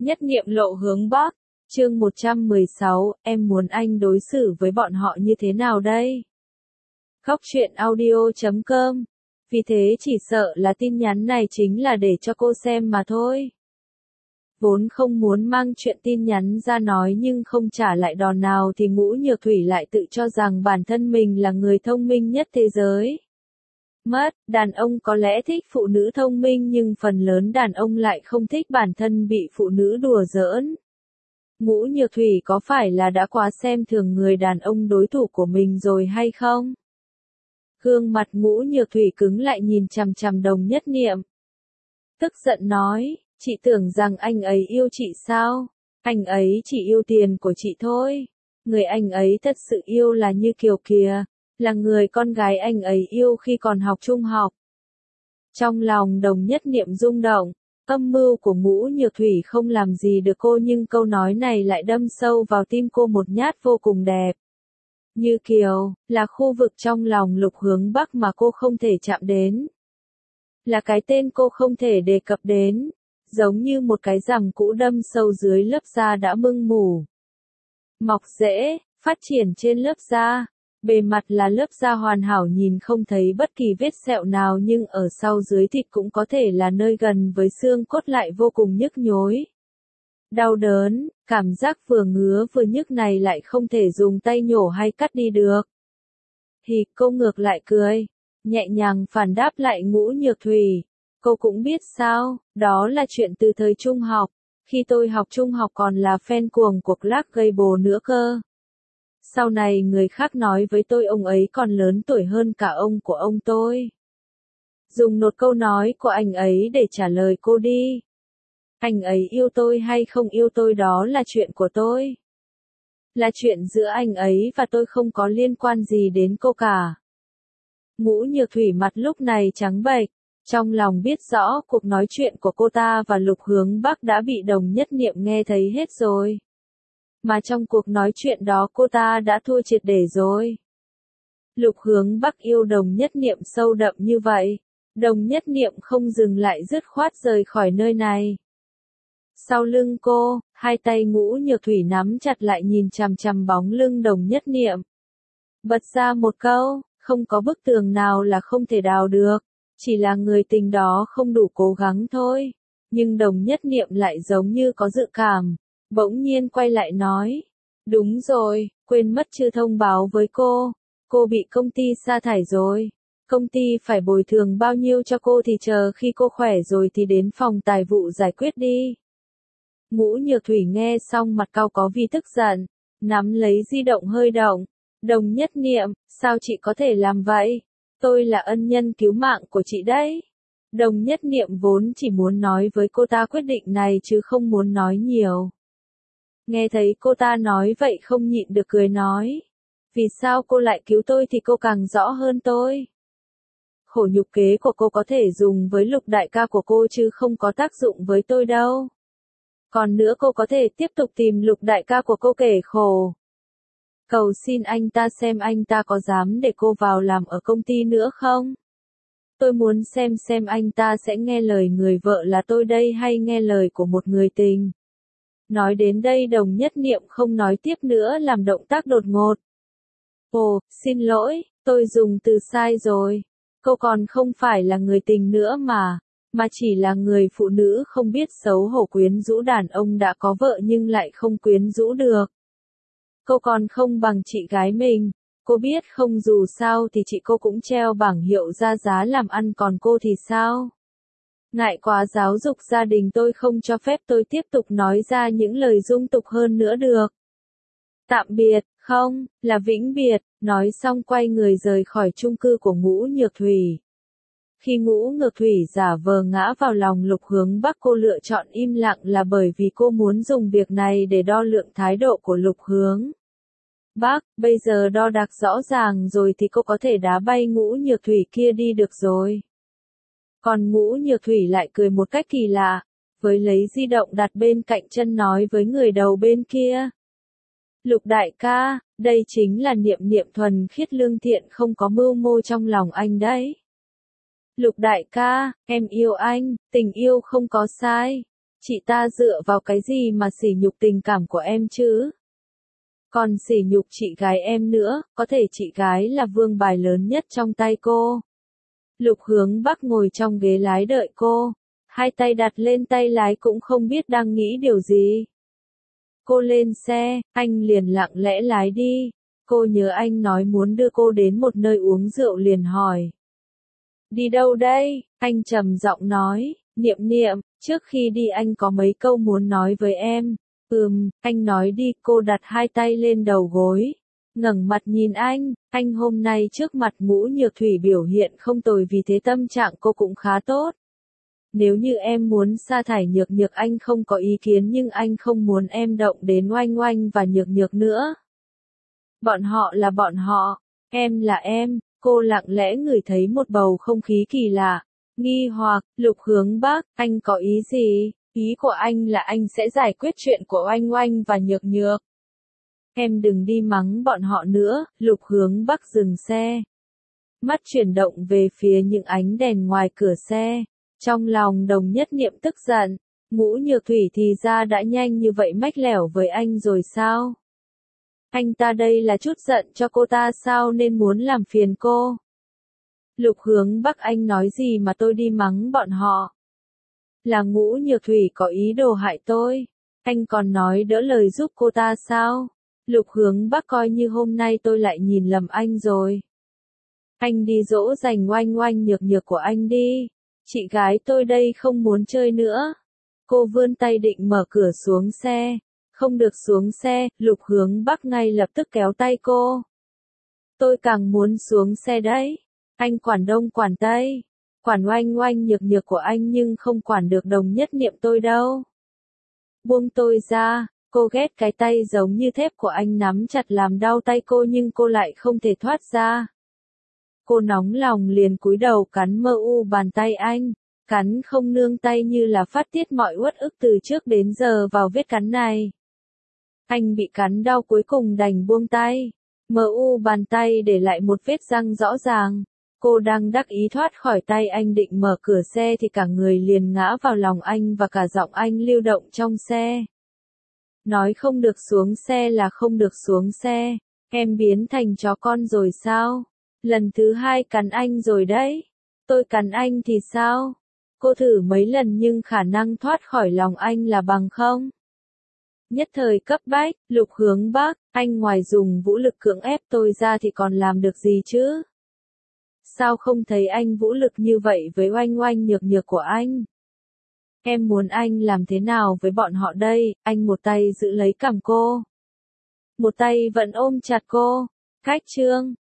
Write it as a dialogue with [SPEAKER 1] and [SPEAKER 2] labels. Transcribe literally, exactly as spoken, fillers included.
[SPEAKER 1] Nhất niệm lộ hướng Bắc, chương một trăm mười sáu, em muốn anh đối xử với bọn họ như thế nào đây? Khóc chuyện audio chấm com. Vì thế chỉ sợ là tin nhắn này chính là để cho cô xem mà thôi. Vốn không muốn mang chuyện tin nhắn ra nói nhưng không trả lại đòn nào thì Ngũ Nhược Thủy lại tự cho rằng bản thân mình là người thông minh nhất thế giới. Mất, đàn ông có lẽ thích phụ nữ thông minh nhưng phần lớn đàn ông lại không thích bản thân bị phụ nữ đùa giỡn. Ngũ Nhược Thủy có phải là đã quá xem thường người đàn ông đối thủ của mình rồi hay không? Gương mặt Ngũ Nhược Thủy cứng lại nhìn chằm chằm Đồng Nhất Niệm. Tức giận nói, chị tưởng rằng anh ấy yêu chị sao? Anh ấy chỉ yêu tiền của chị thôi. Người anh ấy thật sự yêu là Như Kiều kìa, là người con gái anh ấy yêu khi còn học trung học. Trong lòng Đồng Nhất Niệm rung động, âm mưu của Ngũ Nhược Thủy không làm gì được cô nhưng câu nói này lại đâm sâu vào tim cô một nhát vô cùng đẹp. Như Kiều, là khu vực trong lòng Lục Hướng Bắc mà cô không thể chạm đến. Là cái tên cô không thể đề cập đến, giống như một cái rằm cũ đâm sâu dưới lớp da đã mưng mủ. Mọc rễ, phát triển trên lớp da. Bề mặt là lớp da hoàn hảo nhìn không thấy bất kỳ vết sẹo nào nhưng ở sau dưới thịt cũng có thể là nơi gần với xương cốt lại vô cùng nhức nhối. Đau đớn, cảm giác vừa ngứa vừa nhức này lại không thể dùng tay nhổ hay cắt đi được. Thì cô ngược lại cười, nhẹ nhàng phản đáp lại Ngũ Nhược Thủy. Cô cũng biết sao, đó là chuyện từ thời trung học, khi tôi học trung học còn là fan cuồng của Clark Gable nữa cơ. Sau này người khác nói với tôi ông ấy còn lớn tuổi hơn cả ông của ông tôi. Dùng một câu nói của anh ấy để trả lời cô đi. Anh ấy yêu tôi hay không yêu tôi đó là chuyện của tôi. Là chuyện giữa anh ấy và tôi không có liên quan gì đến cô cả. Ngũ Nhược Thủy mặt lúc này trắng bệch, trong lòng biết rõ cuộc nói chuyện của cô ta và Lục Hướng Bắc đã bị Đồng Nhất Niệm nghe thấy hết rồi. Mà trong cuộc nói chuyện đó cô ta đã thua triệt để rồi. Lục Hướng Bắc yêu Đồng Nhất Niệm sâu đậm như vậy, Đồng Nhất Niệm không dừng lại dứt khoát rời khỏi nơi này. Sau lưng cô, hai tay Ngũ Nhược Thủy nắm chặt lại nhìn chằm chằm bóng lưng Đồng Nhất Niệm. Bật ra một câu, không có bức tường nào là không thể đào được, chỉ là người tình đó không đủ cố gắng thôi. Nhưng Đồng Nhất Niệm lại giống như có dự cảm. Bỗng nhiên quay lại nói, đúng rồi, quên mất chưa thông báo với cô, cô bị công ty sa thải rồi, công ty phải bồi thường bao nhiêu cho cô thì chờ khi cô khỏe rồi thì đến phòng tài vụ giải quyết đi. Ngũ Nhược Thủy nghe xong mặt cau có vì tức giận, nắm lấy di động hơi động, Đồng Nhất Niệm, sao chị có thể làm vậy, tôi là ân nhân cứu mạng của chị đấy. Đồng Nhất Niệm vốn chỉ muốn nói với cô ta quyết định này chứ không muốn nói nhiều. Nghe thấy cô ta nói vậy không nhịn được cười nói. Vì sao cô lại cứu tôi thì cô càng rõ hơn tôi. Khổ nhục kế của cô có thể dùng với Lục đại ca của cô chứ không có tác dụng với tôi đâu. Còn nữa cô có thể tiếp tục tìm Lục đại ca của cô kể khổ. Cầu xin anh ta xem anh ta có dám để cô vào làm ở công ty nữa không. Tôi muốn xem xem anh ta sẽ nghe lời người vợ là tôi đây hay nghe lời của một người tình. Nói đến đây Đồng Nhất Niệm không nói tiếp nữa làm động tác đột ngột. Ồ, xin lỗi, tôi dùng từ sai rồi. Cô còn không phải là người tình nữa mà, mà chỉ là người phụ nữ không biết xấu hổ quyến rũ đàn ông đã có vợ nhưng lại không quyến rũ được. Cô còn không bằng chị gái mình. Cô biết không dù sao thì chị cô cũng treo bảng hiệu ra giá làm ăn còn cô thì sao? Ngại quá giáo dục gia đình tôi không cho phép tôi tiếp tục nói ra những lời dung tục hơn nữa được. Tạm biệt, không, là vĩnh biệt, nói xong quay người rời khỏi chung cư của Ngũ Nhược Thủy. Khi Ngũ Nhược Thủy giả vờ ngã vào lòng Lục Hướng Bắc cô lựa chọn im lặng là bởi vì cô muốn dùng việc này để đo lượng thái độ của Lục Hướng Bắc, bây giờ đo đạc rõ ràng rồi thì cô có thể đá bay Ngũ Nhược Thủy kia đi được rồi. Còn Ngũ Nhược Thủy lại cười một cách kỳ lạ, với lấy di động đặt bên cạnh chân nói với người đầu bên kia. Lục đại ca, đây chính là Niệm Niệm thuần khiết lương thiện không có mưu mô trong lòng anh đấy. Lục đại ca, em yêu anh, tình yêu không có sai. Chị ta dựa vào cái gì mà sỉ nhục tình cảm của em chứ? Còn sỉ nhục chị gái em nữa, có thể chị gái là vương bài lớn nhất trong tay cô. Lục Hướng Bắc ngồi trong ghế lái đợi cô, hai tay đặt lên tay lái cũng không biết đang nghĩ điều gì. Cô lên xe, anh liền lặng lẽ lái đi. Cô nhớ anh nói muốn đưa cô đến một nơi uống rượu liền hỏi. Đi đâu đây? Anh trầm giọng nói, Niệm Niệm, trước khi đi anh có mấy câu muốn nói với em. Ừm, anh nói đi. Cô đặt hai tay lên đầu gối, ngẩng mặt nhìn anh. Anh hôm nay trước mặt Ngũ Nhược Thủy biểu hiện không tồi, vì thế tâm trạng cô cũng khá tốt. Nếu như em muốn sa thải Nhược Nhược anh không có ý kiến, nhưng anh không muốn em động đến Oanh Oanh và Nhược Nhược nữa. Bọn họ là bọn họ, em là em. Cô lặng lẽ ngửi thấy một bầu không khí kỳ lạ, nghi hoặc. Lục Hướng Bắc, anh có ý gì? Ý của anh là anh sẽ giải quyết chuyện của Oanh Oanh và Nhược Nhược. Em đừng đi mắng bọn họ nữa. Lục Hướng Bắc dừng xe, mắt chuyển động về phía những ánh đèn ngoài cửa xe. Trong lòng Đồng Nhất Niệm tức giận, Ngũ Nhược Thủy thì ra đã nhanh như vậy mách lẻo với anh rồi sao? Anh ta đây là chút giận cho cô ta sao nên muốn làm phiền cô? Lục Hướng Bắc, anh nói gì mà tôi đi mắng bọn họ? Là Ngũ Nhược Thủy có ý đồ hại tôi. Anh còn nói đỡ lời giúp cô ta sao? Lục Hướng Bắc, coi như hôm nay tôi lại nhìn lầm anh rồi. Anh đi dỗ dành Oanh Oanh Nhược Nhược của anh đi. Chị gái tôi đây không muốn chơi nữa. Cô vươn tay định mở cửa xuống xe. Không được xuống xe. Lục Hướng Bắc ngay lập tức kéo tay cô. Tôi càng muốn xuống xe đấy. Anh quản đông quản tây, quản Oanh Oanh Nhược Nhược của anh nhưng không quản được Đồng Nhất Niệm tôi đâu. Buông tôi ra. Cô ghét cái tay giống như thép của anh nắm chặt làm đau tay cô, nhưng cô lại không thể thoát ra. Cô nóng lòng liền cúi đầu cắn mơ u bàn tay anh, cắn không nương tay như là phát tiết mọi uất ức từ trước đến giờ vào vết cắn này. Anh bị cắn đau cuối cùng đành buông tay, mơ u bàn tay để lại một vết răng rõ ràng. Cô đang đắc ý thoát khỏi tay anh định mở cửa xe thì cả người liền ngã vào lòng anh và cả giọng anh lưu động trong xe. Nói không được xuống xe là không được xuống xe. Em biến thành chó con rồi sao? Lần thứ hai cắn anh rồi đấy. Tôi cắn anh thì sao? Cô thử mấy lần nhưng khả năng thoát khỏi lòng anh là bằng không? Nhất thời cấp bách, Lục Hướng Bắc, anh ngoài dùng vũ lực cưỡng ép tôi ra thì còn làm được gì chứ? Sao không thấy anh vũ lực như vậy với Oanh Oanh Nhược Nhược của anh? Em muốn anh làm thế nào với bọn họ đây? Anh một tay giữ lấy cằm cô, một tay vẫn ôm chặt cô. Khách trương.